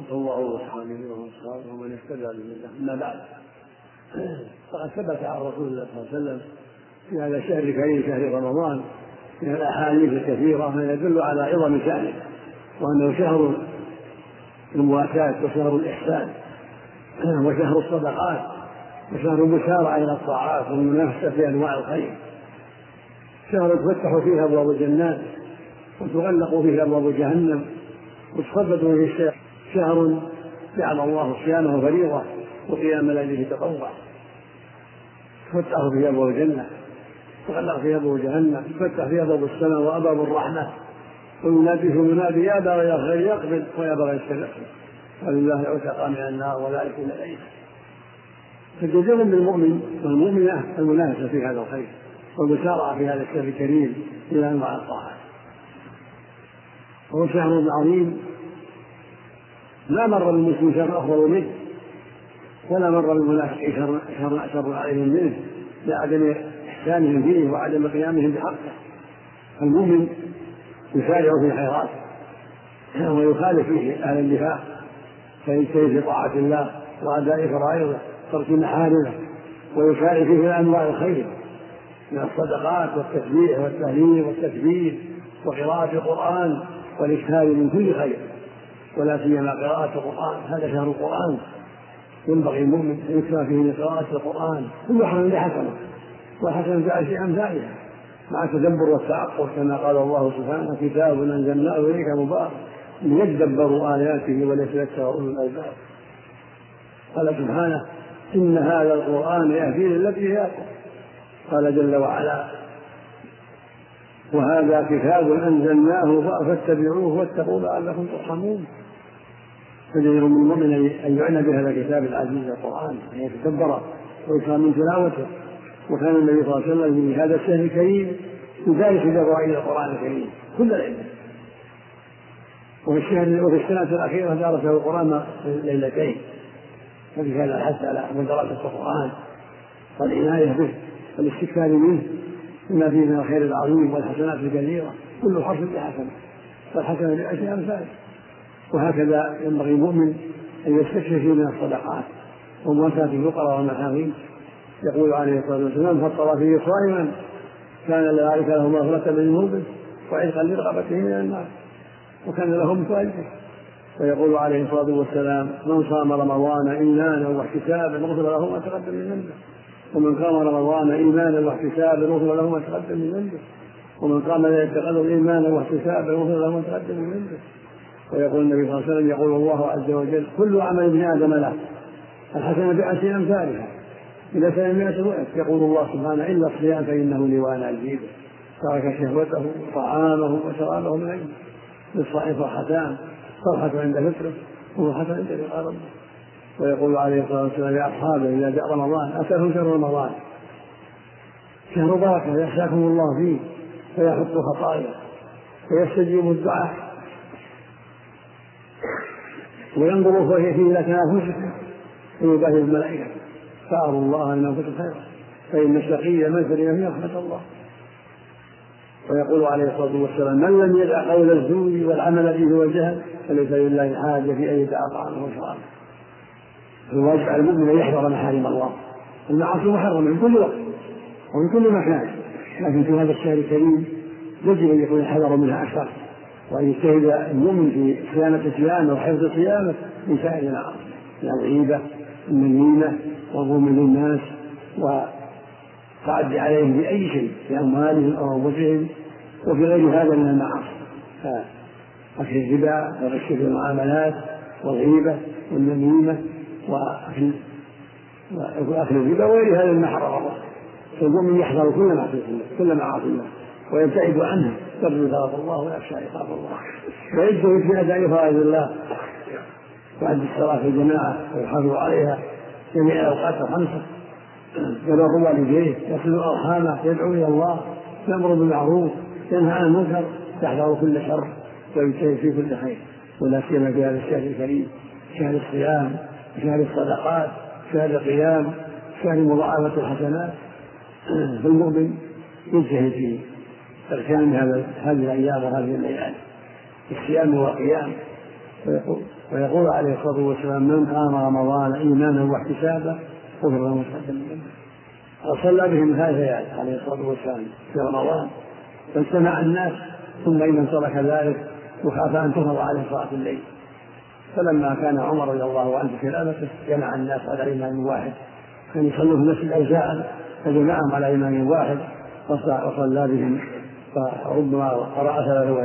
الله سبحانه وتعالى ومن اهتدى بالله. أما بعد، فقد ثبت عن رسول الله صلى الله عليه وسلم في هذا الشهر الكريم شهر رمضان من الأحاديث الكثيرة ما يدل على عظم شأنه، وأنه شهر المواساة وشهر الإحسان وشهر الصدقات وشهر المسارعة إلى الطاعات والمنافسة في أنواع الخير، شهر تفتح فيه أبواب الجنات وتغلق فيه أبواب جهنم وتصدق فيه شهر جعل الله صيامه فريضة وقيام ليله تطوع، تفتح فيه أبواب الجنة تغلق فيه أبواب جهنم، تفتح فيه أبواب السماء وأبواب الرحمة، ويناديه منادي يا باغي الخير يقبل ويا باغي الشر يقبل، ولله عتق من النار وذلك من الأيام. فجزاء بالمؤمن والمؤمنة المنافسة في هذا الخير والمسارعة في هذا الشهر الكريم إلى أنواع الطاعات. وهو شهر عظيم لا مر بالمسلم شهر أفضل منه، ولا مر بالمنافق شر عليهم منه لعدم إحسانهم فيه وعدم قيامهم بحقه. المؤمن يسارع في الخيرات ويخالف فيه أهل النفاق، فيجتهد في طاعة الله وأداء فرائضه ترك محارمه، ويسارع فيه إلى أنواع الخير من الصدقات والتسبيح والتهليل والتكبير وقراءة القرآن والإكثار من كل خير، ولا سيما قراءة القرآن. هذا شهر القرآن، ينبغي المؤمن أن يكثر فيه من قراءة القرآن، كل حسنة بحسنة وحسنة بعشر أمثالها مع التدبر والتعقل، كما قال الله سبحانه كتاب أنزلناه إليك مبارك ليدبروا آياته وليتذكر أولو الألباب. قال سبحانه إن هذا القرآن يهدي للتي هي أقوم. قال جل وعلا وهذا كتاب أنزلناه فاتبعوه واتقوا لعلكم ترحمون. فجدير من المؤمن أن يعنى بهذا الكتاب العزيز القرآن، أن يتدبر ويكثر من تلاوته. وكان النبي صلى الله عليه وسلم في هذا الشهر الكريم يدارس دواعي القرآن الكريم كل ليلة، وفي السنة الأخيرة درسه القرآن ليلتين، ففي هذا الحث على دراسة القرآن والعناية به والاستكثار منه بما فيه من الخير العظيم والحسنات الكثيرة، كل حرف بحسنة والحسنة بعشر أمثاله. وهكذا ينبغي المؤمن أن يستكثر من الصدقات ومواساة الفقراء والمساكين. يقول عليه الصلاة والسلام من فطر فيه صائما كان ذلك له مغفرة من ذنوبه وعتقا لرقبته من النار وكان له مثل أجره. ويقول عليه الصلاة والسلام من صام رمضان إيمانا واحتسابا غفر له ما تقدم من ذنبه، ومن قام رمضان إيمانا واحتسابا غفر له ما تقدم من ذنبه، ومن قام ليلة القدر إيمانا واحتسابا غفر له ما تقدم من ذنبه. ويقول النبي صلى الله عليه وسلم يقول الله عز وجل كل عمل ابن آدم له الحسنة بعشر أمثالها إلى 700 ضعف. يقول الله سبحانه إلا الصيام فإنه لي وأنا أجزيه، ترك شهوته وطعامه وشرابه من أجله. للصائم فرحتان، فرحة عند فطره وفرحة عند لقاء ربه. ويقول عليه الصلاة والسلام لأصحابه إذا جاء رمضان أتاكم شهر رمضان شهر بركة يخشاكم الله فيه فيحط خطايا ويستجيب الدعاء وينظر فيه إلى تنافسكم ويباهي الملائكة فأروا الله أن أنفسكم خيرا فإن الشقي من سلم فيه رحمة الله. ويقول عليه الصلاة والسلام من لم يدع قول الزور والعمل به والجهل فليس لله حاجة في أن يدع طعامه وشرابه. الواجب على المؤمن أن يحذر محارم الله، المعاصي محرمة من كل وقت ومن كل مكان، لكن في هذا الشهر الكريم يجب أن يكون الحذر منها أكثر، وأن يجتهد المؤمن في صيانة صيامه وحفظ صيامه من سائر المعاصي الغيبة والنميمة والظلم للناس وتعدي عليهم بأي شيء في أموالهم أو أنفسهم وفي غير هذا من المعاصي، أكل الربا والغش في المعاملات والغيبة والنميمة وأكل الربا وغير هذا مما حرم الله. فالمؤمن يحذر كل معاصي الله ويبتعد عنها، يرجو ثواب الله ويخشى عقاب الله، ويجتهد في أداء فرائض الله ويؤدي الصلاة في الجماعة ويحافظ عليها جميع الأوقات الخمسة، يبر والديه، يصل أرحامه، يدعو إلى الله، يأمر بالمعروف، ينهى عن المنكر، يحذر كل شر ويجتهد في كل خير. ولا سيما في هذا الشهر الكريم، شهر الصيام، شهر الصدقات، شهر القيام، شهر مضاعفة الحسنات. فالمؤمن يجتهد في اغتنام هذه الأيام وهذه الليالي الصيام والقيام ويقول عليه الصلاة والسلام: من قام رمضان إيمانا واحتسابا غفر له ما تقدم من ذنبه. وصلى بهم 3 ليال عليه الصلاة والسلام في رمضان، فاجتمع الناس، ثم إن ترك ذلك وخاف أن تفرض عليه صلاة الليل، فلما كان عمر رضي الله عنه في خلافته جمع الناس على إمام واحد، كان يصلوا في المسجد أوزاعا فجمعهم على إمام واحد وصلى بهم، فربما قرأ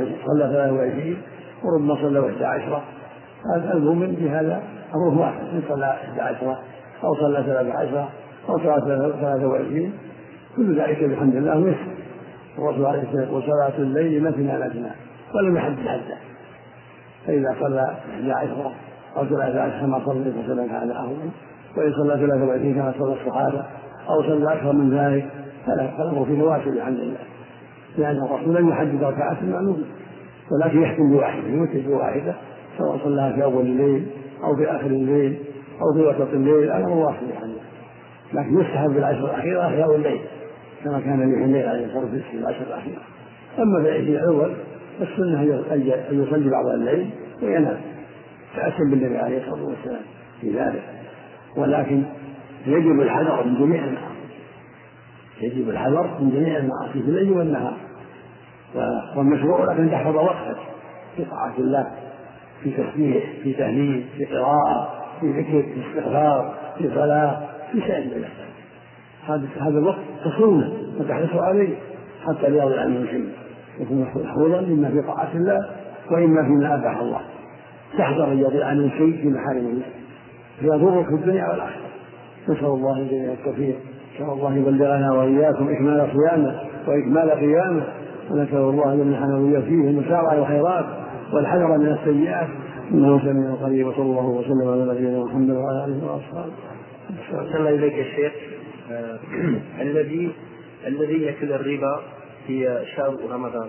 23 وربما صلى 11. هذا المؤمن في هذا أمره واحد، إن صلى 11 أو صلى 13 أو صلى 23 كل ذلك بحمد الله مثل. الرسول عليه الصلاة والسلام: وصلاة الليل مثنى مثنى، ولم يحدد حده، فإذا صلى 11 أو 13 كما صلى فصلى هذا أفضل، وإن صلى 23 كما صلى الصحابة أو صلى أكثر من ذلك فله فيه واسع بحمد الله، لأن الرسول لم يحدد ركعات المعلومة، ولكن يحكم بواحدة، يوتر بواحدة سواء صلاها في أول الليل أو في آخر الليل أو في وسط الليل، أنا واسع بحمد الله. لكن يستحب بالعشر الأخيرة أحياء الليل كما كان يحيي الليل عليه الصلاة والسلام في العشر الأخيرة. أما في العشر الأول فالسنة أن يصلي بعض الليل وينام، فأسلم بالنبي عليه الصلاة والسلام في ذلك. ولكن يجب الحذر من جميع المعاصي، يجب الحذر من جميع المعاصي في الليل والنهار، والمشروع لك أن تحفظ وقتك في طاعة الله، في تسبيح، في تهليل، في قراءة، في ذكر، في استغفار، في صلاة، في سائر العبادات. هذا الوقت تصونه وتحرص عليه حتى لا يضيع عنه شيء، يكون محفوظا إما في طاعة الله وإما فيما أباح الله. تحذر أن يضيع عنه شيء في محارم الله فيضرك في الدنيا والآخرة. نسأل الله الجميع التوفيق، نسأل الله يبلغنا وإياكم إكمال صيامه وإكمال قيامه، ونسأل الله أن يمنحنا وإياه فيه المسارعة والخيرات والحذر من السيئات، إنه سميع قريب. وصلى الله وسلم على نبينا محمد وعلى آله وأصحابه. أحسن إليك يا شيخ. الذي يأكل الربا في شهر رمضان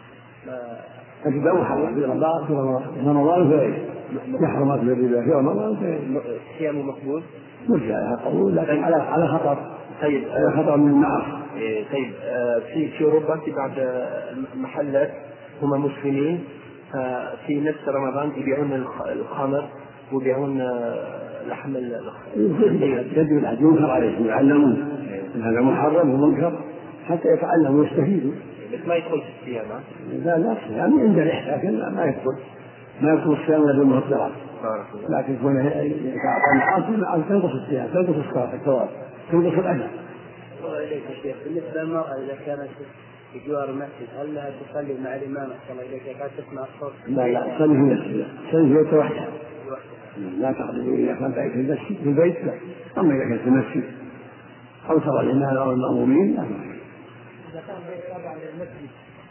أجد حرم في رمضان فإيه يحرم أكل الربا في رمضان فإيه صيامه مقبول؟ مرجع لها قبول، لكن على خطر. طيب على خطر من المعاصي. طيب في أوروبا في بعض المحلات هم مسلمين في نفس رمضان يبيعون الخمر ويبيعون لحم يجب الحج ينكر عليهم يعلمون هذا محرم ومنكر حتى يتعلموا ويستفيدوا، بس ما يدخل في الصيام. لا الصيام عند ريح، لكن ما يدخل الصيام الا بالمهدرات، لكن كونه يتعاطى المعاصي تنقص الصيام، تنقص الثواب، تنقص الاجر. إليك يا شيخ، بالنسبة للمرأة إذا كانت في جوار المسجد هل لها تصلي مع الإمام أحسن إليك كانت تسمع الصوت؟ لا تصلي في المسجد، تصلي في بيت وحدها، لا تقضي إذا كان في المسجد في البيت لا، أما إذا كانت في المسجد أو ترى الإمام أو المأمومين لا. إذا كان بيت تابع للمسجد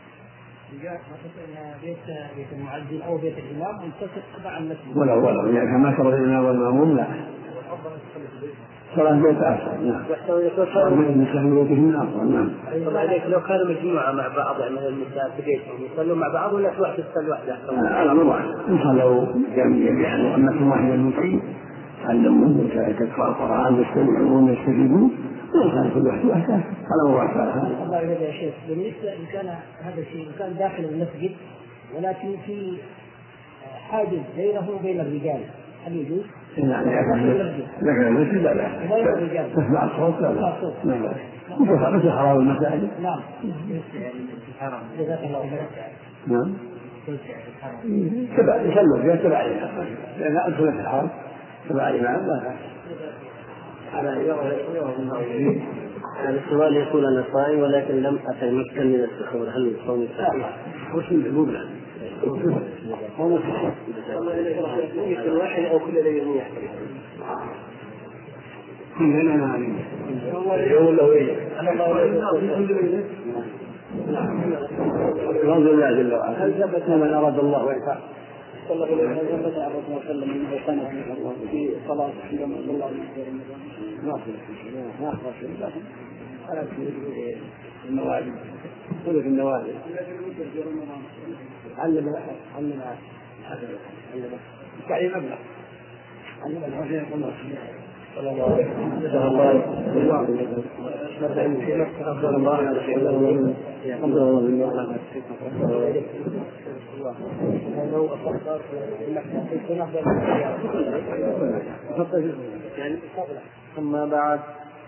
بيت المعزل أو بيت الإمام ملتصق تبع المسجد ولو إذا كان ما ترى الإمام والمأموم لا، صلاة بيت أفضل. نعم. نعم. لو كانوا مجموعة مع بعض يعني النساء في بيتهم يصلوا مع بعض ولا كل واحد يصلي وحده؟ على مرة إن صلوا جميعا أمة واحدة المسلمين علمون تكفى القرآن يستمعون ويستجيبون، وإن كان كل واحد وحده على مرة فعلها. الله يرضى يا شيخ. بالنسبة إن كان هذا الشيء كان داخل المسجد ولكن في حاجز بينه وبين الرجال هل يجوز؟ يعني لكن المسجد لا تسمع الصوت لا مثل حرام المساجد. نعم. نعم. تبع يصلوا فيها تبع الإمام، لأن أدخل في الحرم تبع الإمام لا على يوم السؤال يقول أنا صائم ولكن لم أتى مسكن من السحور هل الصوم صحيح؟ وش المقبول له؟ يمكن واحد أو كل ليلة كلنا نعلم يقول له إيه؟ رضي الله جل وعلا. هل ثبت من أراد الله وإنفاق صلى الله عليه وسلم ثبت عن الرسول صلى الله عليه وسلم أنه كان في صلاة عندما صلى الله عليه وسلم ما أخبر شيء لكن على النوازل كل في النوازل علم يعني مبلغ علم الحسين يقول أما بعد،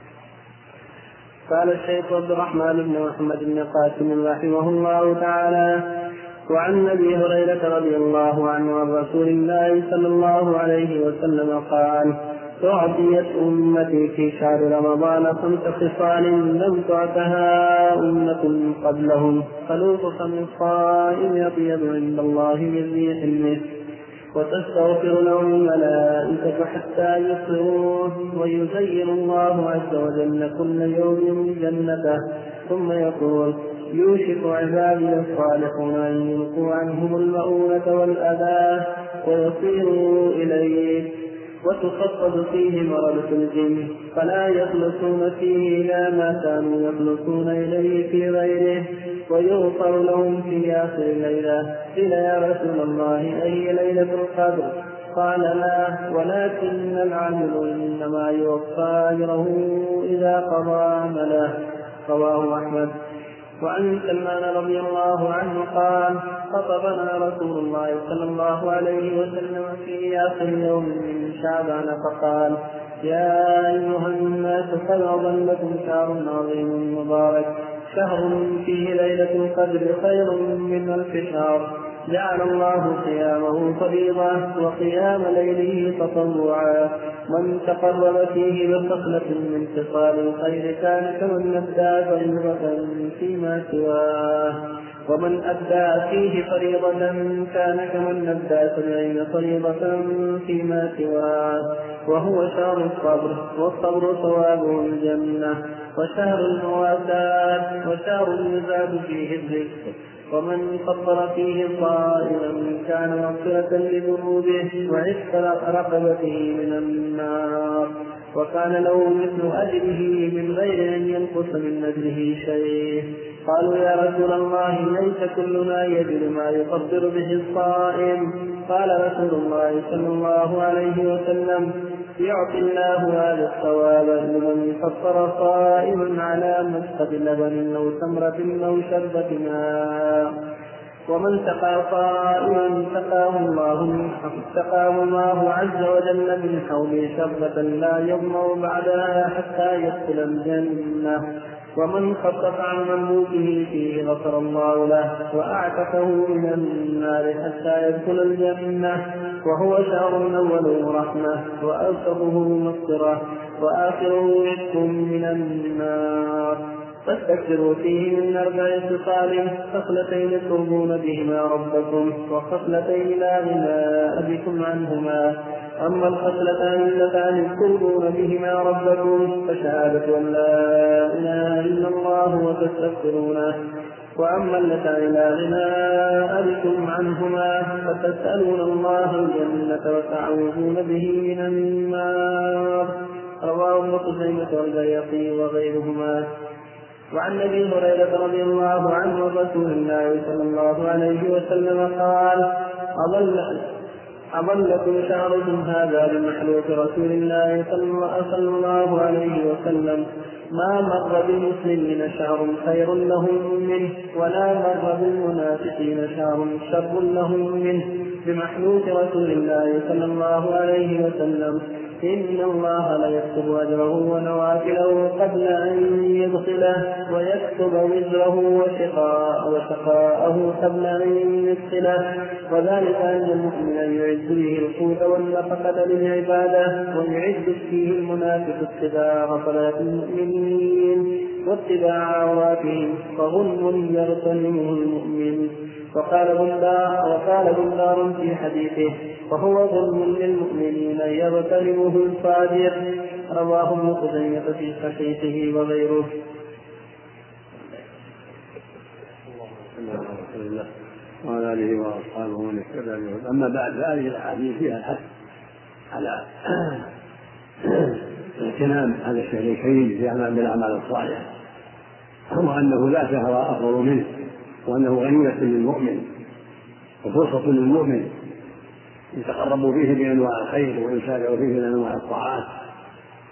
قال الشيخ عبد الرحمن بن محمد بن قاسم رحمه الله تعالى: وعن ابي هريره رضي الله عنه عن رسول الله صلى الله عليه وسلم قال: تعطيت امتي في شهر رمضان 5 خصال لم تعطها امه قبلهم: خلوق فم الصائم اطيب عند الله من ريح المسك، وتستغفر لهم الملائكة حتى يصبروه، ويزين الله عز وجل كل يوم جنته، ثم يقول: يوشك عبادي الصالحون أن يلقوا عنهم المؤونة والأذى ويصيروا إليه، وتخفض فيه مرض الجن فلا يخلصون فيه إلى ما كانوا يخلصون إليه في غيره، ويغفر لهم في آخر الليلة. قيل: يا رسول الله أي ليلة القدر؟ قال: لا، ولكن العامل إنما يوفى أجره إذا قضى عمله. رواه أحمد. وعن سلمان رضي الله عنه قال: خطبنا رسول الله صلى الله عليه وسلم في آخر يوم من شعبان فقال: يا أيها الناس قد أضلكم شهر عظيم مبارك، شهر فيه ليلة القدر خير من 1000 شهر، جعل الله قيامه فريضة وقيام ليله تطوعا، من تقرب فيه بخصلة من خصال الخير كان كمن أدى فريضة فيما سواه، ومن أدى فيه فريضة كان كمن أدى 70 فريضة فيما سواه، وهو شهر الصبر، والصبر ثوابه الجنة، وشهر المواساة، وشهر يزاد فيه الرزق، ومن فطر فيه صائما كان مغفرة لذنوبه وعتق رقبته من النار، وكان له مثل أجره من غير أن ينقص من أجره شيء. قالوا: يا رسول الله ليس كلنا يجد ما يفطر به الصائم؟ قال رسول الله صلى الله عليه وسلم: يعطي الله هذا الثواب لمن فطر صائما على مسقط لبن أو تمرة أو شربة ماء، ومن سقى صائما سقاه الله عز وجل من حوله شربة لا يظمأ بعدها حتى يدخل الجنة، ومن خفف عن مملوكه فيه غفر الله له وأعتقه من النار حتى يدخل الجنة، وهو شهر أوله رحمة وأوسطه مغفرة وآخره عتق من النار. فاستكثروا فيه من 4 خصال: خصلتين ترضون بهما ربكم، وخصلتين لا غناء بكم عنهما. أما الخصلتان اللتان ترضون بهما ربكم فشهادة أن لا إله إلا الله وتستغفرونه، وأما اللتان لا غناء بكم عنهما فتسألون الله الجنة وتعوذون به من النار. رواه ابن خزيمة والبيهقي وغيرهما. وعن ابي هريره رضي الله عنه رسول الله صلى الله عليه وسلم قال: أضلكم شهركم هذا بمحلوف رسول الله صلى الله عليه وسلم، ما مر بالمسلمين شهر خير لهم منه، ولا مر بالمنافقين شهر شر لهم منه، بمحلوف رسول الله صلى الله عليه وسلم. إن الله ليكتب أجره ونوافله قبل أن يدخله، ويكتب وزره وشقاءه قبل أن يدخله، وذلك أن المؤمن يعد به القوت والنفقة للعبادة، ويعد فيه المنافق اتباع صلاة المؤمنين واتباع عوراتهم، فظلم يغتنمه المؤمن. وقال بندار في حديثه: وهو ظلم للمؤمنين يغتنمه الفاجر. رواه ابن خزيمة في صحيحه وغيره. وعلى آله وأصحابه من اهتدى بهداه. أما بعد، فهذه الأحاديث فيها الحث على اغتنام هذا الشهر الكريم بالأعمال الصالحة، وأنه لا شهر أفضل منه، وأنه غنيمة للمؤمن وفرصة للمؤمن يتقرب فيه بأنواع الخير ويسارع فيه من أنواع الطاعات،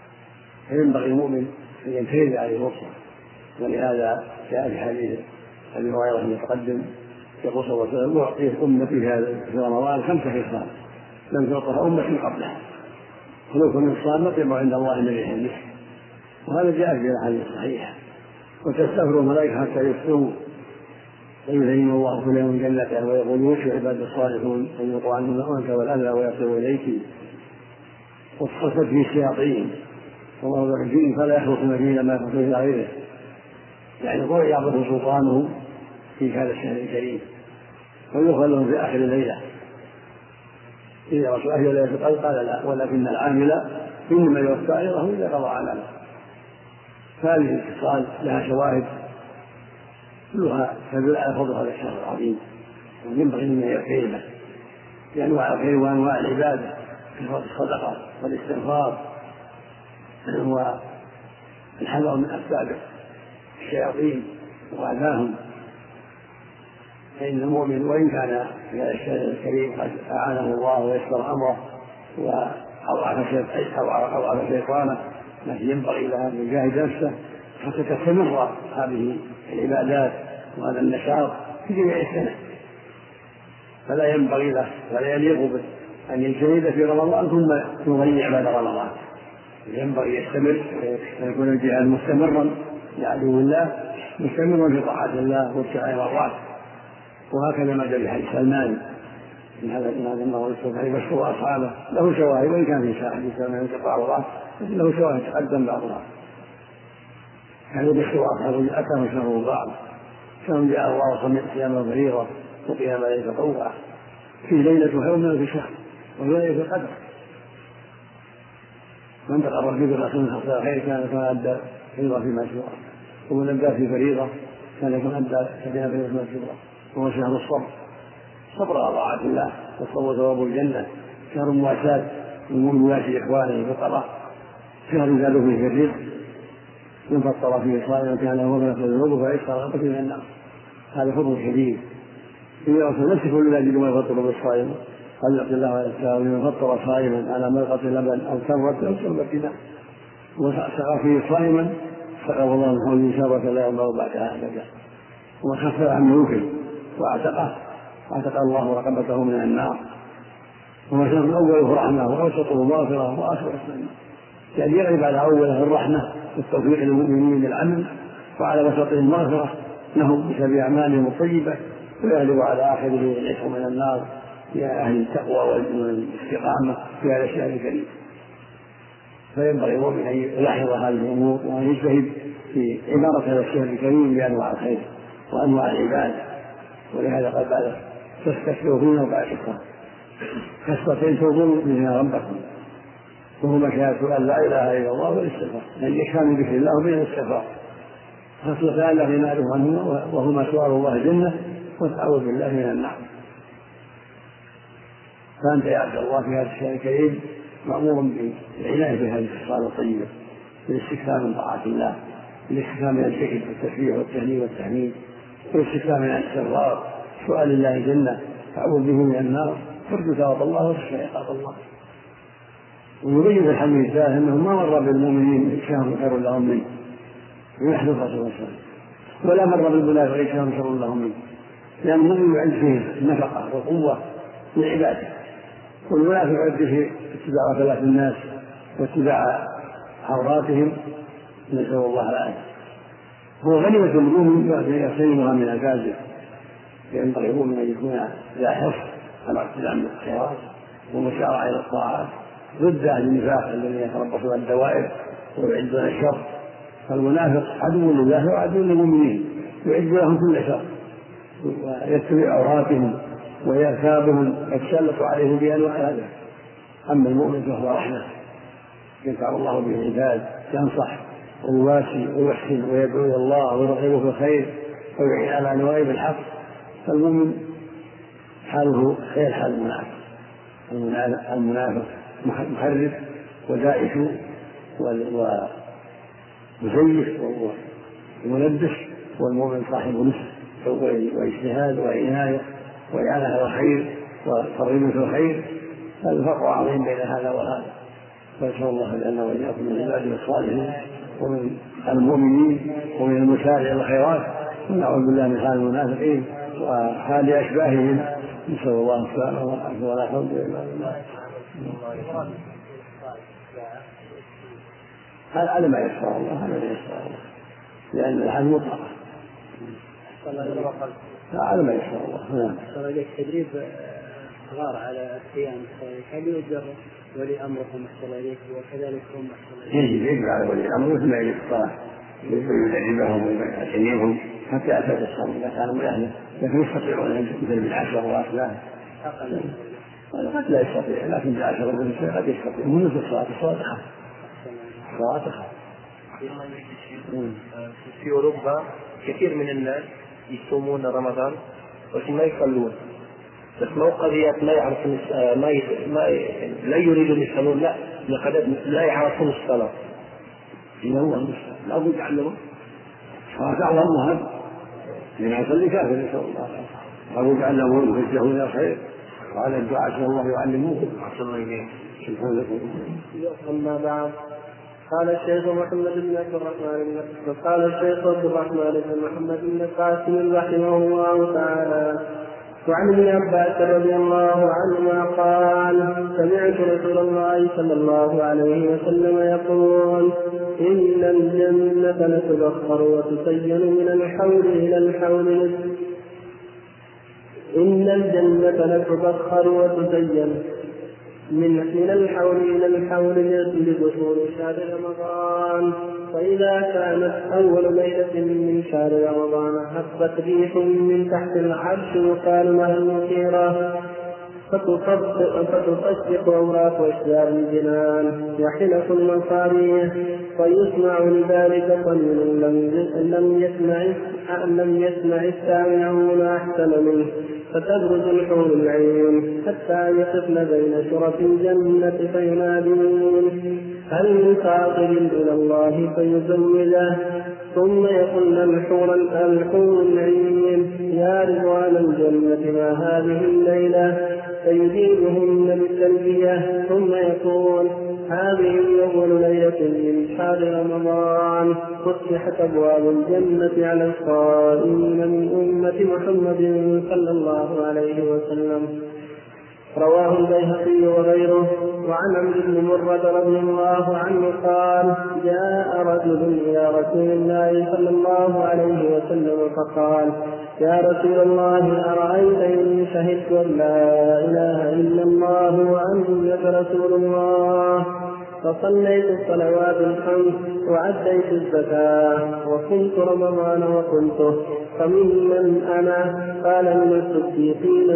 فينبغي المؤمن أن ينتهز هذه الفرصة. ولهذا جاء في حديث أبي هريرة المتقدم يقول صلى الله عليه وسلم: أعطيت أمتي في رمضان 5 خصال لم تعطها أمة قبلها، خلوق من الصائم أطيب عند الله من ريح المسك. وهذا جاء في الأحاديث الصحيحة. وتستغفر الملائكة حتى يفتوا ويزين الله لهم جنته ويقول: يوشع عباد الصالحون أن يقطع عنهم الأنف والأذى ويصلوا إليك. واتصلت به الشياطين والله يعزيه فلا يخلصون فيه لما يخلصون إلى غيره، يعني هو يعبد سلطانه في هذا الشهر الكريم. ويغفر لهم في آخر الليلة إذا رسول أهل الليلة القدر قال: لا، ولكن العامل إنما يوفى أجره إذا قضى عمله. فهذه الاتصال لها شواهد كلها تدل على فضل هذا الشهر العظيم، وينبغي أن يقيمه بأنواع الخير وأنواع العبادة كفرة الصدقة والاستغفار والحذر من أسباب الشياطين وأذاهم. فإن المؤمن وإن كان في هذا الشهر الكريم قد أعانه الله ويسر أمره وأضعف شيطانه، لكن ينبغي له أن يجاهد نفسه حتى تستمر هذه العبادات وهذا النشاط في جميع السنة. فلا ينبغي له ولا يليق به أن يجتهد في رمضان ثم يضيع بعد رمضان. ينبغي يستمر ويكون الجهاد مستمرا لعدو الله، مستمرا في طاعة الله واتباع مرات. وهكذا ما جاء بحديث سلمان من هذا النظر الصبحي يبشر أصحابه، له شواهد وإن كان في حديث سلمان ينقطع الله لكن له شواهد تقدم بعضها. كان يبشر أصحابه أتاه شهر رمضان، كان جاء الله وصمت صيام الفريضة وقيام ليلة تطوع في ليلة خير من ألف شهر وهي ليلة القدر. من تقرب به بالرسول حصل خير كان كما أدى فريضة فيما سواه، ومن أدى في فريضة كان كما أدى سبيل فريضة فيما سواه. وهو شهر الصبر، صبر على طاعة الله والصبر ثواب الجنة. شهر مواساة المؤمن يواسي إخوانه الفقراء، شهر يزاد فيه الرزق، من فطر فيه صائما كان له مغفرة ذنوبه فيسقى رغبة من النار. هذا فضل كبير. إذا رسول نفسه كل لا يجد ما يفطر بالصائم قال: يعطي الله على السلام من فطر صائما على مرقة لبن أو تمرة أو شربة ماء وسقى فيه صائما سقى الله من حوله شربة لا يمر بعدها أبدا. ومن خفف عن موكل واعتقه اعتق الله رقبته من النار. وما شهر أوله رحمة وأوسطه مغفرة وآخره السنة، يعني يغلب على أوله الرحمة والتوفيق للمؤمنين بالعمل، وعلى وسطه المغفرة لهم بسبب أعمالهم الطيبة، ويغلب على آخره العتق من النار يا أهل التقوى والاستقامة في هذا الشهر الكريم. فينبغي المؤمن أن يلاحظ هذه الأمور وأن يجتهد في عبارة هذا الشهر الكريم بأنواع الخير وأنواع العبادة. ولهذا قال بعد: تستكبروا فينا وبعد شكرا خصلتين ترضون منها ربكم وهما شهادة أن لا إله إلا الله والاستغفار، أن يكفى بذكر الله وبين الاستغفار. خصلتان لا غنى عنهما وهما سؤال الله الجنة والتعوذ بالله من النار. فأنت يا عبد الله في هذا الشهر الكريم مأمور بالعناية بهذه الخصال الطيبة، بالاستكثار من طاعة الله، بالاستكثار من الذكر والتسبيح والتهليل والتحميد، بالاستكثار من الاستغفار، سؤال الله الجنة، تعوذ به من النار، ترجو ثواب الله وتخشى عقاب الله. ويبين في الحديث الثالث أنه ما مر بالمؤمنين شهر خير لهم منه ويحدث رسول الله صلى الله عليه وسلم، ولا مر بالمنافقين شهر شر لهم منه، لأن المؤمن يعد فيه النفقة والقوة والعبادة، والمنافق يعد فيه اتباع غفلات الناس واتباع عوراتهم، نسأل الله العافية. هو غنيمة المؤمن يغتنمها من الفاجر، ينبغي المؤمن أن يكون ذا حرص على اقتدام الخيرات ومسارعة إلى الطاعات ضد أهل النفاق الذين يتربصون الدوائر ويعدون الشر. فالمنافق عدو لله وعدو للمؤمنين، يعد لهم كل شر ويتبع عوراتهم ويركابهم يتسلط عليهم بأنواع هذا. أما المؤمن فهو رحمة ينفع الله به العباد، ينصح ويواسي ويحسن ويدعو إلى الله ويرغبه في الخير ويعين على نوائب الحق. فالمؤمن حاله خير حال المنافق محرف ودائش ومزيف وملبس، والمؤمن صاحب نصح واجتهاد وعناية وإعانة على الخير وترغيب في الخير. الفرق عظيم بين هذا وهذا. فنسأل الله أن يجعلنا وإياكم من عباده الصالحين ومن المؤمنين ومن المسارع إلى الخيرات، ونعوذ بالله من حال المنافقين وحال أشباههم. نسأل الله السلامة والعافية ولا حول إلا بالله. هذا ما يسر الله، هذا ما يسر الله، لأن الحال مطلقة. هذا ما يسر الله. تدريب صغار على الصيام هل يؤجر ولي أمرهم أحسن إليك وكذلك هم أحسن إليك؟ يجب على ولي الأمر مثل ما يجب الصلاة، يدربهم ويعتنيهم حتى أتى الصوم إذا كانوا من أهله، لكن يستطيعون أن مثل بالعشر وأخلاق قد لا يستطيع، لكن بالعشر وبالعشر قد يستطيع. من نصف الصلاة تخاف. في أوروبا كثير من الناس يصومون رمضان ولكن ما يصلون، بس مو قضية ما يعرفون لا يريدون يصلون، لا يعرفون الصلاة. إذا هو لا بد يعلمه صلاة أعظم هذا لما يصلي كافر، نسأل الله لا بد يعلمون ويوجهون إلى الخير وعلى الدعاء أسأل الله يعلموه. أما بعد، قال الشيخ محمد بن عبد محمد بن قاسم رحمه الله تعالى: وعن ابن عباس رضي الله عنهما قال: سمعت رسول الله صلى الله عليه وسلم يقول: إن الجنة لتبخر وتزين من الحول إلى الحول من الحول إلى الحول لدخول شهر رمضان. فإذا كانت أول ليلة من شهر رمضان هبت ريح من تحت العرش يقال لها المغيرة، فتطشق أوراق أشجار الجنان وحلق المصاريح، فيسمع لذلك قليل لم يسمع السامعون أحسن منه، فتبرز الحور العين حتى يقفن بين شرف الجنة فينادون: هل من ساقط إلى الله فيزوجه؟ ثم يقولن الحور العين: يا رضوان الجنة ما هذه الليلة؟ فيجيبهن بالتلبية، ثم يقول: هذه أول ليلة من شهر رمضان، فتحت أبواب الجنة على الصائمين من أمة محمد صلى الله عليه وسلم. رواه البيهقي وغيره. وعن عمرو بن مرة رضي الله عنه قال: جاء رجل إلى رسول الله صلى الله عليه وسلم فقال: يا رسول الله، أرأيت إن شهدت أن لا إله إلا الله وأنك رسول الله، فصليت الصلوات الخمس وأديت الزكاة وصمت رمضان وقلته، فممن أنا؟ قال: من الصديقين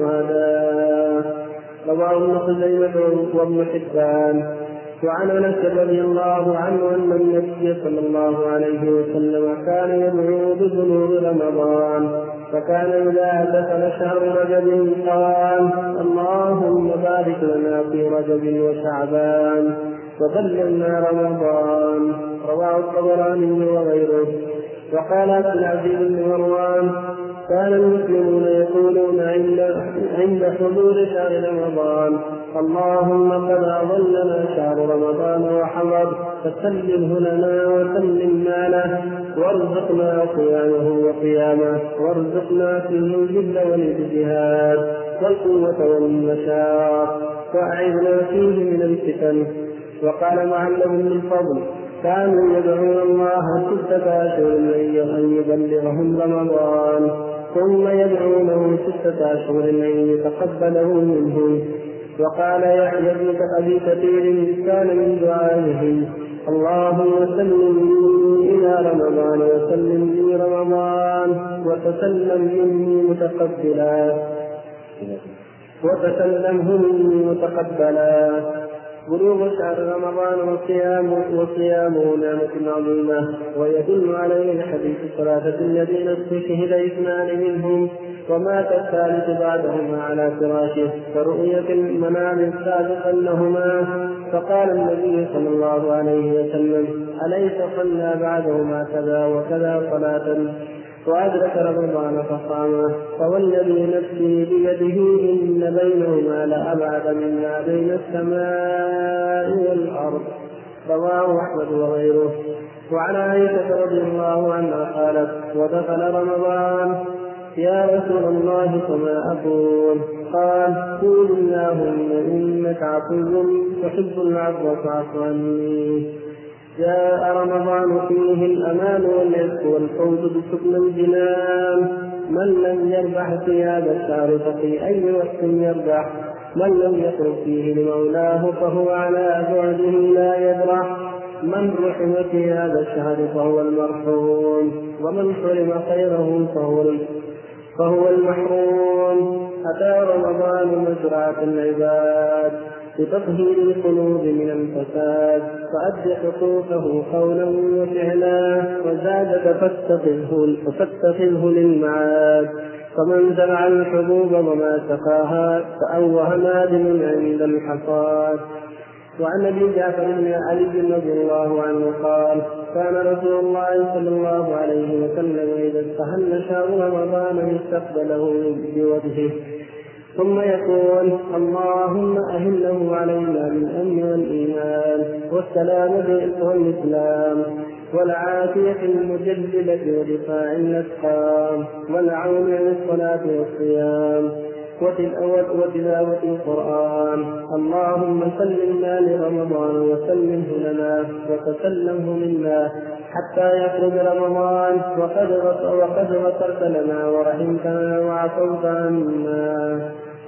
والشهداء. رواه ابن خزيمة وابن حبان. وعن انس رضي الله عنه ان النبي صلى الله عليه وسلم كان يدعو ببلوغ رمضان، فكان اذا دخل شهر رجب قال: اللهم بارك لنا في رجب وشعبان وبلغنا رمضان. رواه الطبراني وغيره. وقال عبد العزيز بن مروان: كان المسلمون يقولون عند حضور شهر رمضان: اللهم قد أظلنا شهر رمضان وحضر، فسلمه لنا وسلمنا له، وارزقنا صيامه وقيامه، وارزقنا فيه الجد والاجتهاد والقوة والنشاط، وأعذنا فيه من الفتن. وقال معل بن الفضل: كانوا يدعون الله 6 أشهر أن يبلغهم رمضان، ثم يدعونه 6 أشهر أن يتقبله منهم. وقال يحيى بن أبي كثير: كان من دعائه: اللهم سلمني إلى رمضان وسلم لي رمضان وتسلمه مني متقبلا. بلوغ شهر رمضان وصيامه نعمة عظيمة، ويدل عليه حديث 3 الذين استشهد 2 منهم ومات الثالث بعدهما على فراشه، فرؤية المنام السابق لهما، فقال النبي صلى الله عليه وسلم: أليس صلى بعدهما كذا وكذا صلاة؟ وأدرك رمضان فصامه، فوالذي نفسي بيده إن بينهما لأبعد مما بين السماء والأرض. رواه أحمد وغيره. وعن عائشة رضي الله عنها قالت: ودخل رمضان يا رسول الله فما أقول؟ قال: قول اللهم إنك عفو تحب العفو فاعف عني. جاء رمضان فيه الأمان والعز والفوز بسكن الجنان. من لم يربح ثياب الشهر ففي أي وقت يربح؟ من لم يخرج فيه لمولاه فهو على بعده لا يبرح. من رحم ثياب الشهر فهو المرحوم، ومن حرم خيره فهو المحروم. أتى رمضان مزرعة العباد بتطهير القلوب من الفساد، فأد حقوقه قولا وفعلا، وزادك فاتخذه للمعاد. فمن زرع الحبوب وما سقاها فأوه نادم عند الحصاد. وعن ابي جعفر بن علي رضي الله عنه قال: كان رسول الله صلى الله عليه وسلم اذا استهل شهر رمضان استقبله بوجهه ثم يقول: اللهم اهله علينا بالامن والايمان والسلامه والاسلام والعافيه المجلله ودفاع الاسقام والعون عن الصلاه والصيام وتلاوة القرآن. اللهم سلمنا لرمضان وسلمه لنا وتسلمه منا حتى يخرج رمضان وقد غفرت لنا ورحمتنا وعفوت عنا.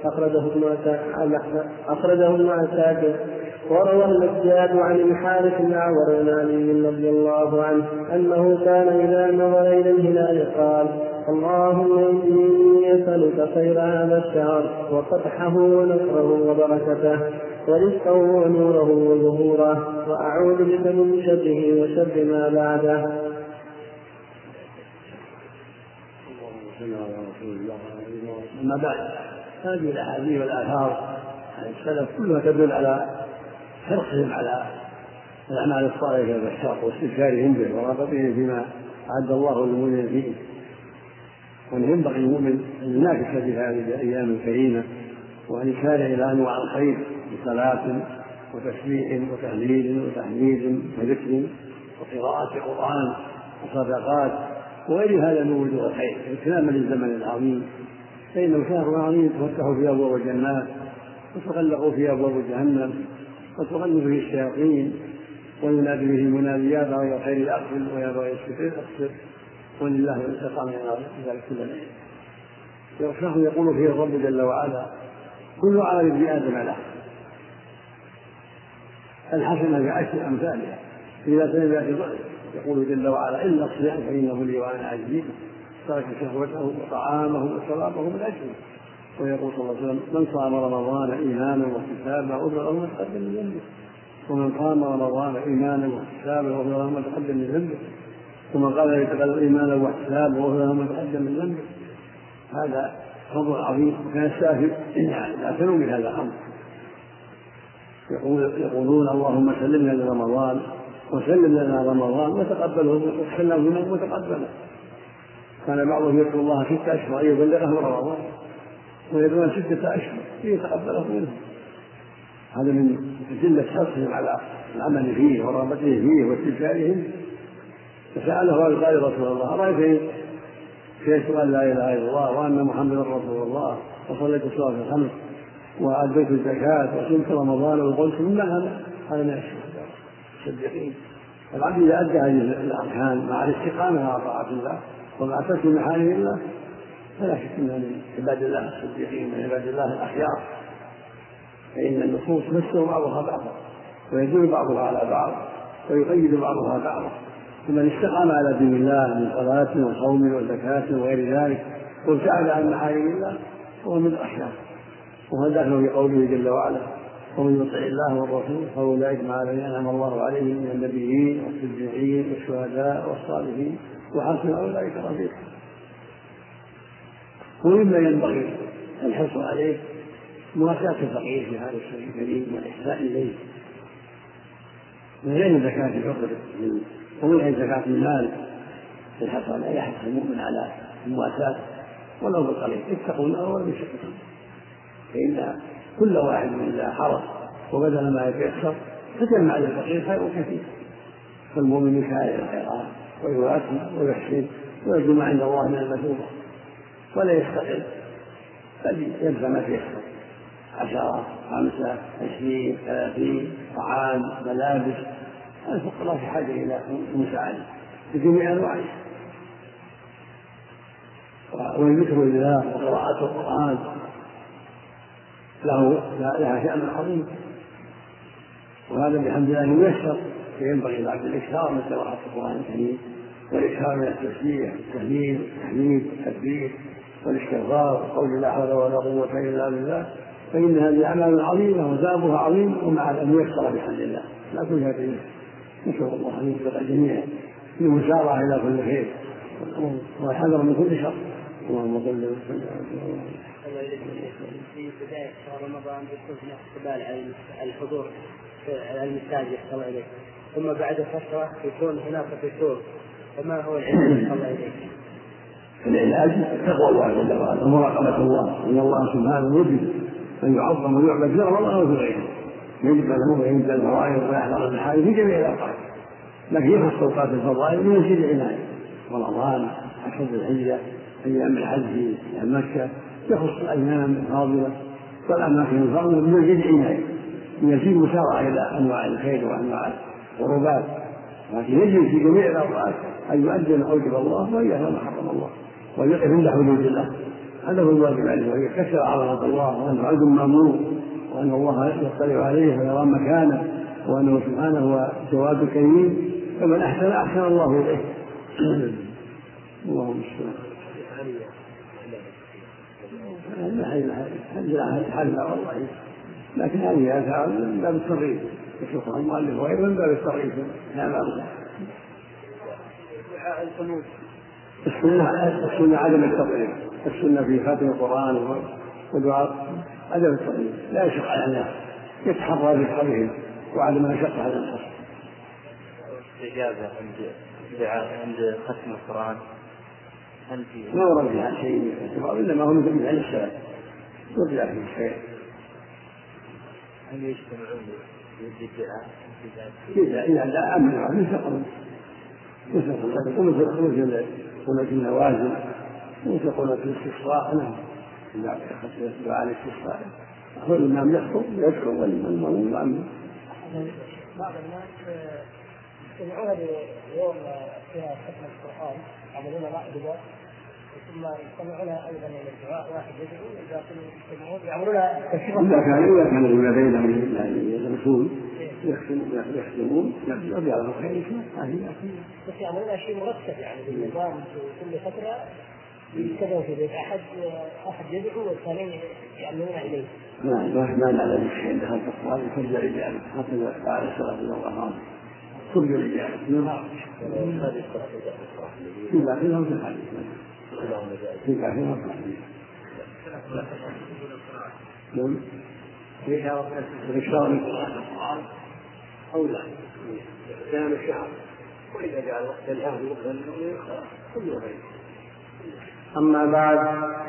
أخرجه ابن عساكر. وروى المجاد عن الحارث بن عمرو بن علي رضي الله عنه أنه كان إذا نظر إلى الهلال قال: اللهم إني أسألك خير هذا الشهر وفتحه ونصره وبركته ورزقه ونوره وظهوره، وأعوذ بك من شره وشر ما بعده. أما بعد، هذه الأحاديث والآثار عن السلف كلها تدل على حرصهم على الأعمال الصالحة والشر واستبشارهم به ورغبتهم فيما أعد الله للمؤمنين فيه. وأن ينبغي المؤمن أن ينافس في هذه الأيام الكريمة وأن يسارع إلى أنواع الخير بصلاة وتسبيح وتهليل وتحميد وذكر وقراءة قرآن وصدقات وغير هذا من وجوه الخير اغتناما للزمن العظيم، فإنه شهر عظيم تفتح فيه أبواب الجنات وتغلق فيه أبواب جهنم وتغلق فيه الشياطين وينادي به المناديات غير الخير أقبل ويا بغي أقصر ولله الانتقام من ذلك كل ليله. يغفر يقول فيه الرب جل وعلا: كل عمل ابن آدم له، الحسنة بعشر أمثالها إذا سمعت ضعف. يقول جل وعلا: إلا الصيام فإنه لي وأنا أجزيه، ترك شهوته وطعامه وشرابه من أجله. ويقول صلى الله عليه وسلم: من صام رمضان إيمانا واحتسابا غفر له ما تقدم من ذنبه، ومن قام رمضان إيمانا واحتسابا غفر له ما تقدم من ذنبه، ومن قال يتقدم إيمانا واحتسابا غفر له ما تقدم من ذنبه. هذا فضل عظيم، وكان السلف يعتنوا بهذا الأمر، يقولون: اللهم سلمنا لرمضان وسلم لنا رمضان وتقبله وتسلم منه وتقبله. كان بعضهم يدعو الله 6 أشهر أن يبلغه رمضان، ويدعون 6 أشهر ليتقبله منه. هذا من أدلة حرصهم على العمل فيه ورغبته فيه واستبشارهم. فسأله قال: يا رسول الله، أرأيت كيف قال لا إله إلا الله وأن محمدا رسول الله وصليت الصلاة الخمس وأديت الزكاة وصمت رمضان وقلت مما هذا من الصديقين. العبد إذا أدى هذه الأركان مع الاستقامة على طاعة الله ومع ترك محارم الله فلا شك أنه من عباد الله الصديقين من عباد الله الأخيار، فإن النصوص تفسر بعضها بعضا ويدل بعضها على بعض ويقيد بعضها بعضا. ومن استقام على دين الله من صلاة وصوم وزكاة وغير ذلك وابتعد عن محارم الله هو من الأخيار. وهذا داخل في قوله جل وعلا: ومن يطع الله والرسول فأولئك مع الذين أنعم الله عليهم من النبيين والصديقين والشهداء والصالحين وحسن أولئك رفيقا. ومما ينبغي الحرص عليه مواساة الفقير في هذا الشهر الكريم والإحسان إليه من غير زكاة الفقر ومنع زكاة المال، الحسنة يحث المؤمن على المواساة ولو بالقليل، اتقوا النار ولو بشق تمرة، فإن كل واحد إذا حرص وبذل ما يتيسر تجمع للفقير خير كثير. فالمؤمن يسارع الخيرات ويواسي ويحسن ويرجو ما عند الله من المثوبة ولا يستقل، بل يبذل ما تيسر 10 5 20 30 طعام ملابس. الفقراء في حاجة إلى مساعدة بجميع أنواعه، والذكر لله وقراءة القرآن لها شأن عظيم، وهذا بحمد الله ميسر، فينبغي للعبد الإكثار من قراءة القرآن الكريم والإكثار من التسبيح والتهليل والتحميد والتكبير والاستغفار وقول لا حول ولا قوة إلا بالله، فإن هذه أعمال عظيمة وثوابها عظيم، ومع أن ييسر بحمد الله لا تجهد. نسأل الله أن يوفق الجميع للمسارعة إلى كل خير والحذر من كل شر. اللهم صل وسلم في بداية شهر رمضان يكون هناك اقبال على الحضور على المساجد صلى الله عليه، ثم بعد فترة يكون هناك فتور، فما هو العلاج صلى الله عليه؟ العلاج تقوى الله جل وعلا ومراقبة الله، إن الله سبحانه يجب أن يعظم ويعبد في رمضان وفي غيره، يجب له ويجب الفرائض ويحذر المحارم في جميع الأوقات، لكن يخص أوقات الفضائل من يزيد العناية. رمضان، عشر ذي الحجة، أيام الحج في مكة، يخص الأيام الفاضلة والأماكن الفاضلة من يزيد عناية، من يزيد مسارعة إلى أنواع الخير وأنواع القربات، لكن يجب في جميع الأوقات أن يؤدي ما أوجب الله ويحذر ما حرم الله ويقف عند حدود الله. هذا هو الواجب عليه، ويكثر عظمة الله وأنه عبد مأمور وأن الله يطلع عليه ويرى مكانه وأنه سبحانه هو جواد كريم، فمن أحسن أحسن الله إليه. اللهم حل والله، لكن هذه آثار من باب الترغيب، يشوفها المؤلف وغيره من باب الترغيب. السنة عدم التطعيم، السنة في خاتم القرآن ودعاء عدم التطعيم، لا يشق على الناس، يتحرى بحرهم وعدم مشقة على الناس. استجابة عند ختم القرآن ما ورد فيها شيء إنما هو مثل عن السلام يرجع فيه الخير. هل يجتمعون للدعاء؟ إذا لا أمن عنه يسقون قناة النوازل وقناة الاستسقاء. نعم، إذا أخذت دعاء الاستسقاء هو الإمام يذكر والمأمون يؤمن. بعض الناس يجتمعون ليوم فيها ختم القرآن يعملون رائدة، ثم يجتمعون أيضا إلى الدعاء، واحد يدعو إذا يجتمعون يعملون إذا كان فيما بينهم يدرسون يخدمون يرجع على الخير. بس يعملون شيء مرتب يعني بالنظام، في كل فترة يكتبوا في بيت أحد يدعو والثانيين يعملون إليه. ما نعلم الشيء عند خلق القرآن يرجع رجاله حتى على الصلاة والله ترجع رجاله في باقيهم في الحديث في باقيهم في الحديث. نعم الإكثار من قراءة القرآن أولى كان الشهر، وإذا جاء وقت الجهد وقت النوم كله غير. أما بعد،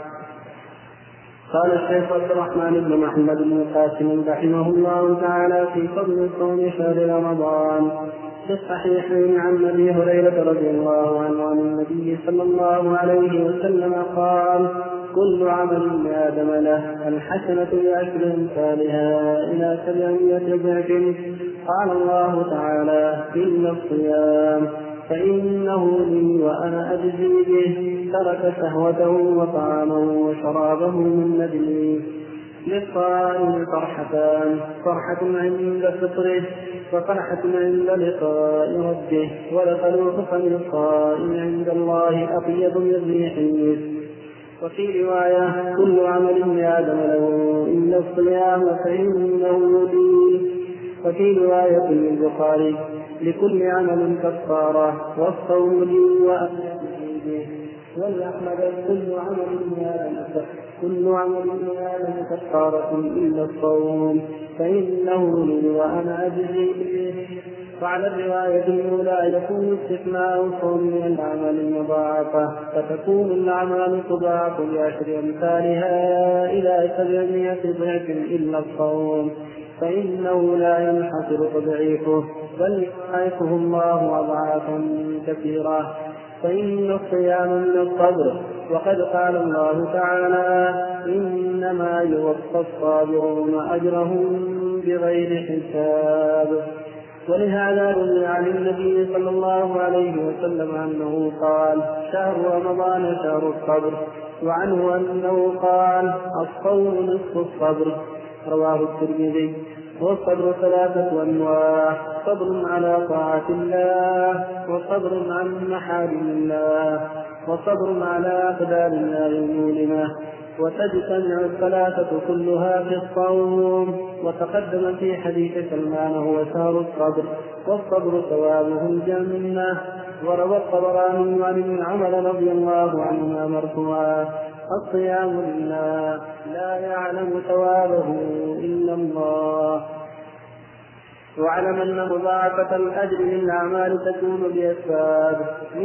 قال الشيخ عبد الرحمن بن محمد بن القاسم رحمه الله تعالى في فضل صوم شهر رمضان في الصحيحين عن أبي هريرة رضي الله عنه عن النبي صلى الله عليه وسلم قال: كل عمل لآدم له الحسنة بعشر أمثالها إلى 700 ضعف. قال الله تعالى: إلا الصيام فإنه لي وأنا أجزي به. ترك شهوته وطعامه وشرابه من نجله. للصائم فرحتان: فرحة عند فطره وفرحة عند لقاء ربه، ولخلوق فم الصائم عند الله أطيب من ريح المسك. وفي رواية: كل عمل لآدم له إلا الصيام فإنه لي. وفي رواية للبخاري: لكل عمل كفارة والصوم لي وأنا أجزي به. ولأحمد: كل عمل لآدم كفارة إلا الصوم فإنه لي وأنا أجزي به. وعلى الرواية الأولى يكون استثناء الصوم من الأعمال المضاعفة، فتكون الأعمال تضاعف ب10 أمثالها إلى 700 ضعف إلا الصوم، فإنه لا ينحصر تضعيفه بل يضاعفه الله أضعافا كثيرة. فإن الصيام من الصبر، وقد قال الله تعالى: إنما يوفى الصابرون أجرهم بغير حساب. ولهذا روي عن النبي صلى الله عليه وسلم أنه قال: شهر رمضان شهر الصبر، وعنه أنه قال: الصوم نصف الصبر. رواه الترمذي. والصبر 3 أنواع: صبر على طاعة الله، وصبر عن محارم الله، وصبر على أقدار الله المؤلمة. وتجتمع الثلاثة كلها في الصوم. وتقدم في حديث سلمان هو شهر الصبر، والصبر ثوابه الجنة. وروى الطبراني عن ابن عمر رضي الله عنهما مرفوعا: الصيام لله لا يعلم ثوابه إلا الله. واعلم أن مضاعفة الأجر للأعمال تكون بأسباب،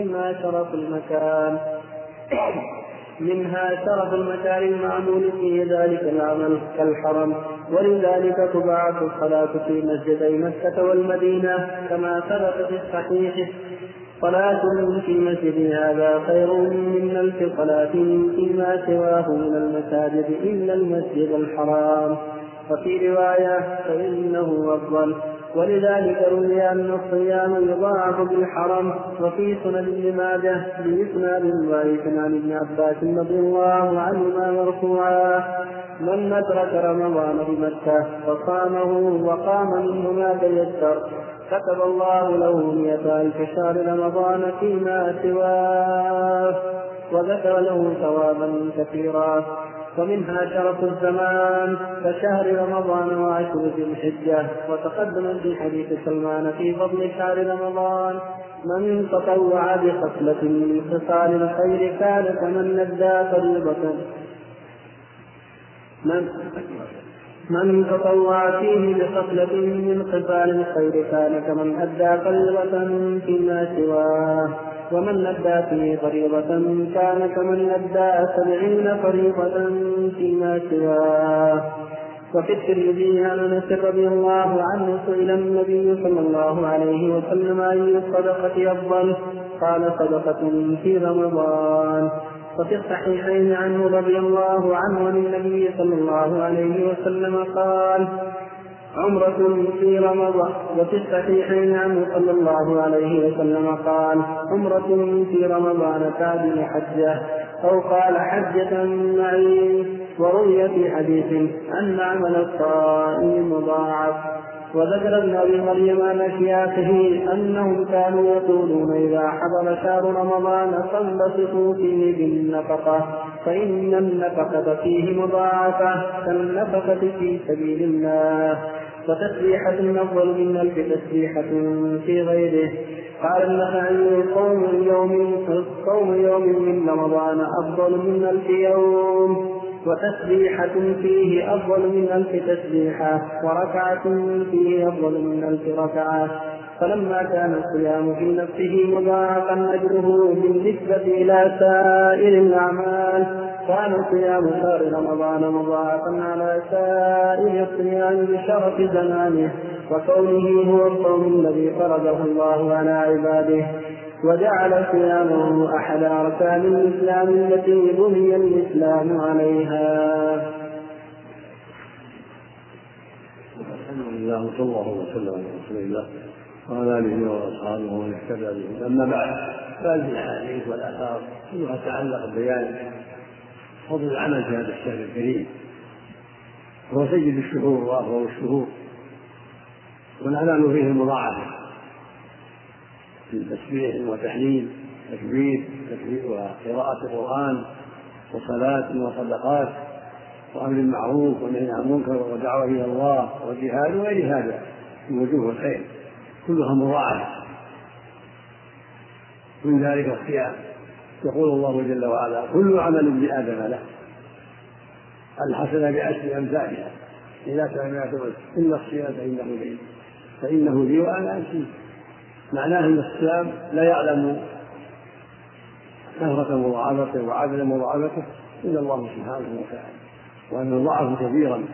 منها شرف المكان المعمول فيه ذلك العمل كالحرم، ولذلك تضاعف الصلاة في مسجدي مكة والمدينة، كما ثبت في الصحيح: صلاة في مسجد هذا خير من 1000 صلاة فيما سواه من المساجد إلا المسجد الحرام. وفي رواية: فإنه أفضل. ولذلك روي أن الصيام يضاعف بالحرم. وفي سنن ابن ماجه بإسناد ضعيف عن ابن عباس رضي الله عنهما مرفوعا: من أدرك رمضان بمكة فصامه وقام منه ما تيسر كتب الله له 100,000 شهر رمضان فيما سواه، وذكر له ثوابا كثيرا. ومنها شرف الزمان كشهر رمضان و10 ذي الحجة. وتقدم في حديث سلمان في فضل شهر رمضان: من تطوع بخصلة من خصال الخير كان كمن أدى فريضة من تطوع فيه بخصلة من خصال الخير كان كمن أدى فريضة فيما سواه، ومن أدى فيه فريضة كان كمن أدى 70 فريضة فيما سواه. وفي الترمذي عن أنس رضي الله عنه سئل النبي صلى الله عليه وسلم: أي الصدقة أفضل؟ قال: صدقة في رمضان. وفي الصحيحين عنه رضي الله عنه عن النبي صلى الله عليه وسلم قال: عمرة في رمضان. وفي الصحيحين عنه صلى الله عليه وسلم قال: عمرة في رمضان تعدل حجة، أو قال: حجة معي. وروي في حديث أن عمل الصائم مضاعف. وذكر ابن أبي مريم عن أشياخه أنهم كانوا يقولون: إذا حضر شهر رمضان فانبسطوا فيه بالنفقة، فإن النفقة فيه مضاعفة كالنفقة في سبيل الله، وتسبيحة أفضل من 1000 تسبيحة في غيره. قال النخعي: صوم يوم من رمضان أفضل من 1000 يوم، وتسبيحة فيه أفضل من 1000 تسبيحة، وركعة فيه أفضل من 1000 ركعة. فلما كان الصيام في نفسه مضاعفا أجره بالنسبة إلى سائر الأعمال، كان صيام شهر رمضان مضاعفا على سائر الصيام بشرف زمانه، وكونه هو الصوم الذي فرضه الله على عباده، وجعل صيامه أحد أركان الإسلام التي بني الإسلام عليها. الحمد لله صلى الله وسلم على رسول الله وعلى آله وأصحابه ومن اهتدى به. أما بعد، فهذه الأحاديث والآثار كلها تتعلق ببيان فضل العمل في هذا الشهر الكريم، وهو سيد الشهور وأفضل الشهور، والأعمال فيه المضاعفة في تسبيح وتحليل تكبير وقراءة القرآن وصلاة وصدقات وأمر بالمعروف والنهي عن المنكر ودعوة إلى الله والجهاد وغير هذا من وجوه الخير، كلها مضاعفة. من ذلك الصيام، يقول الله جل وعلا: كل عمل ابن آدم له، الحسنة ب10 أمثالها إلى 700 إلا الصيام فإنه لي وأنا أجزيه. معناه أن الصيام لا يعلم كثرة مضاعفته وعدد مضاعفته إلا الله سبحانه وتعالى، وأنه ضعف كثيرا.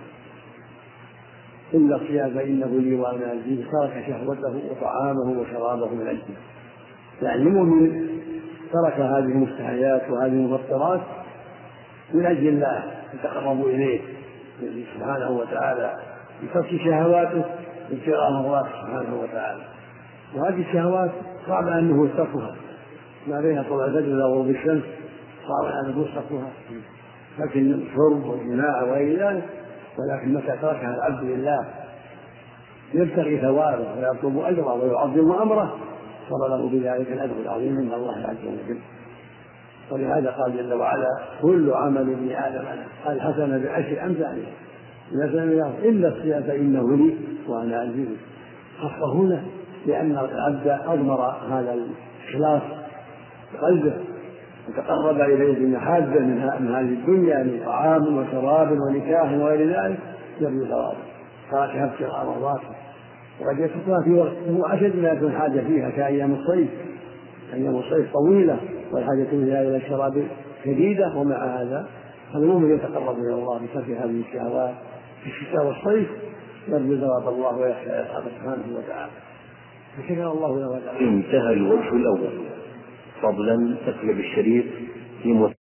إلا الصيام فإنه لي وأنا أجزيه، ترك شهوته وطعامه وشرابه من أجله. يعني المؤمن ترك هذه المستحيات وهذه المفطرات من أجل الله يتقرب إليه سبحانه وتعالى بكف شهواته ابتغاء مرضاته سبحانه وتعالى. وهذه الشهوات صعب أنه يتركها، ما بين طلوع الفجر إلى غروب الشمس صعب أنه يتركها، لكن الشرب والجماع وغير ذلك. ولكن متى تركها العبد لله يبتغي ثوابه ويطلب أجره ويعظم أمره صار له بذلك الأجر العظيم من الله عز وجل. ولهذا قال جل وعلا: كل عمل ابن آدم الحسنة بعشر أمثالها إلا الصيام فإنه لي وأنا أجزيه. خصه هنا لأن العبد أضمر هذا الإخلاص بقلبه وتقرب إليه بمحبة من هذه الدنيا من طعام وشراب ونكاح وغير ذلك يرجو ثوابه، تركها ابتغاء مرضاته. وقد يتركها في وقت هو أشد ما يكون حاجة فيها كأيام الصيف. أيام الصيف طويلة والحاجة إلى الشراب شديدة، ومع هذا فالمؤمن يتقرب إلى الله بترك هذه الشهوات في الشتاء والصيف يرجو ثواب الله ويخشى عقابه سبحانه وتعالى. فشكر الله له وتعالى. انتهى الوجه الأول. فضلا تقلب الشريط في